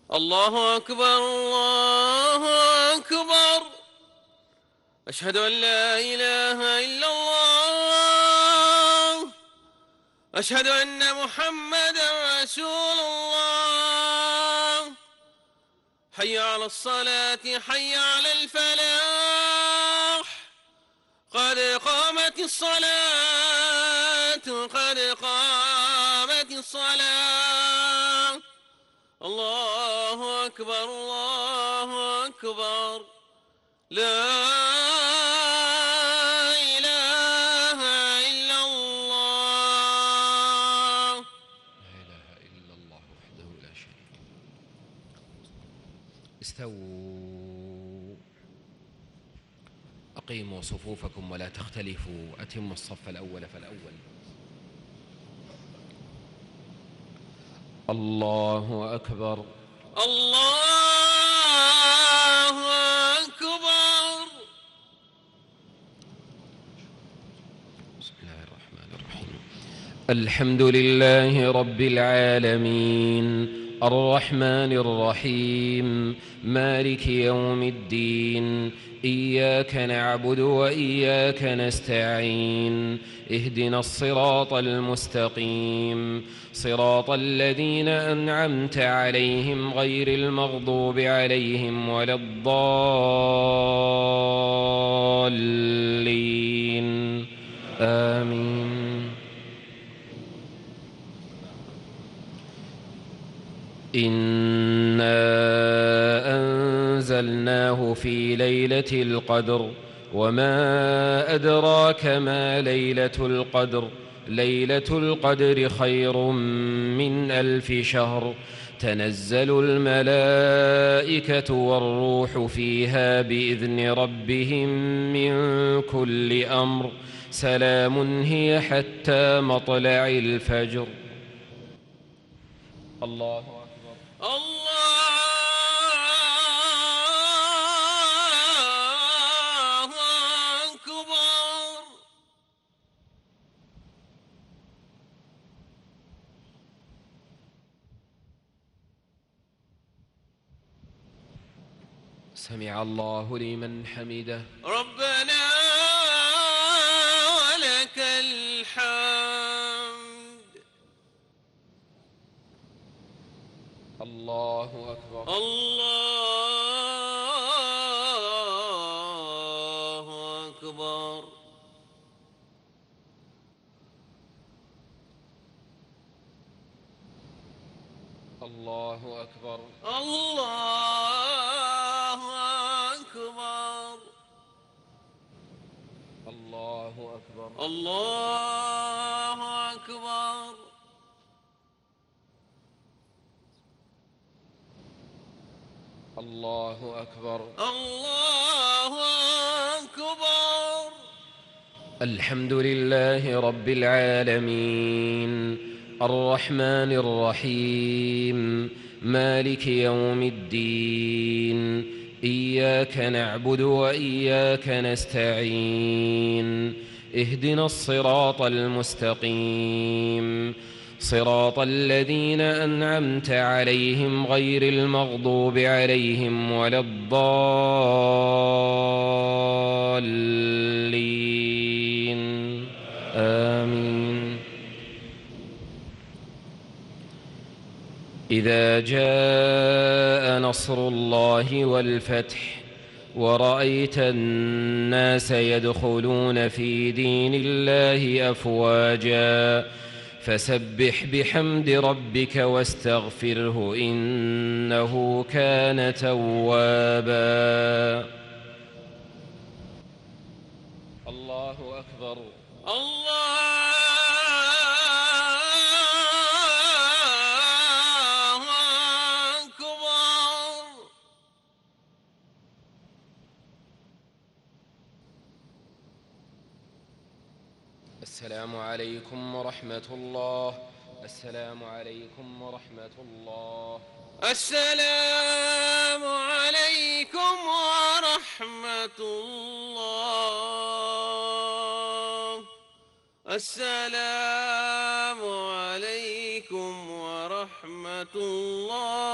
الله أكبر الله أكبر. أشهد أن لا إله إلا الله. أشهد أن محمدا رسول الله. حي على الصلاة حي على الفلاح. قد قامت الصلاة قد قامت الصلاة. الله أكبر الله أكبر. لا إله إلا الله. لا إله إلا الله وحده لا شريك له. استووا، أقيموا صفوفكم ولا تختلفوا، أتموا الصف الأول فالأول. الله أكبر الله أكبر. بسم الله الرحمن الرحيم. الحمد لله رب العالمين، الرحمن الرحيم، مالك يوم الدين. إياك نعبد وإياك نستعين. اهدنا الصراط المستقيم، صراط الذين أنعمت عليهم غير المغضوب عليهم ولا الضالين. آمين. إنا أنزلناه في ليلة القدر، وما أدراك ما ليلة القدر. ليلة القدر خير من 1000 شهر. تنزل الملائكة والروح فيها بإذن ربهم من كل أمر. سلام هي حتى مطلع الفجر. الله أكبر الله أكبر. سمع الله لمن حمده. ربنا ولك الحمد. الله أكبر الله أكبر. الله أكبر الله أكبر. الله أكبر الله أكبر. الله أكبر. الله أكبر. الحمد لله رب العالمين، الرحمن الرحيم، مالك يوم الدين. إياك نعبد وإياك نستعين. اهدنا الصراط المستقيم، صراط الذين أنعمت عليهم غير المغضوب عليهم ولا الضالين. آمين. إذا جاء نصر الله والفتح ورأيت الناس يدخلون في دين الله أفواجا فسبح بحمد ربك واستغفره إنه كان توابا. الله أكبر الله أكبر. السلام عليكم ورحمة الله. السلام عليكم ورحمة الله. السلام عليكم ورحمة الله. السلام عليكم ورحمة الله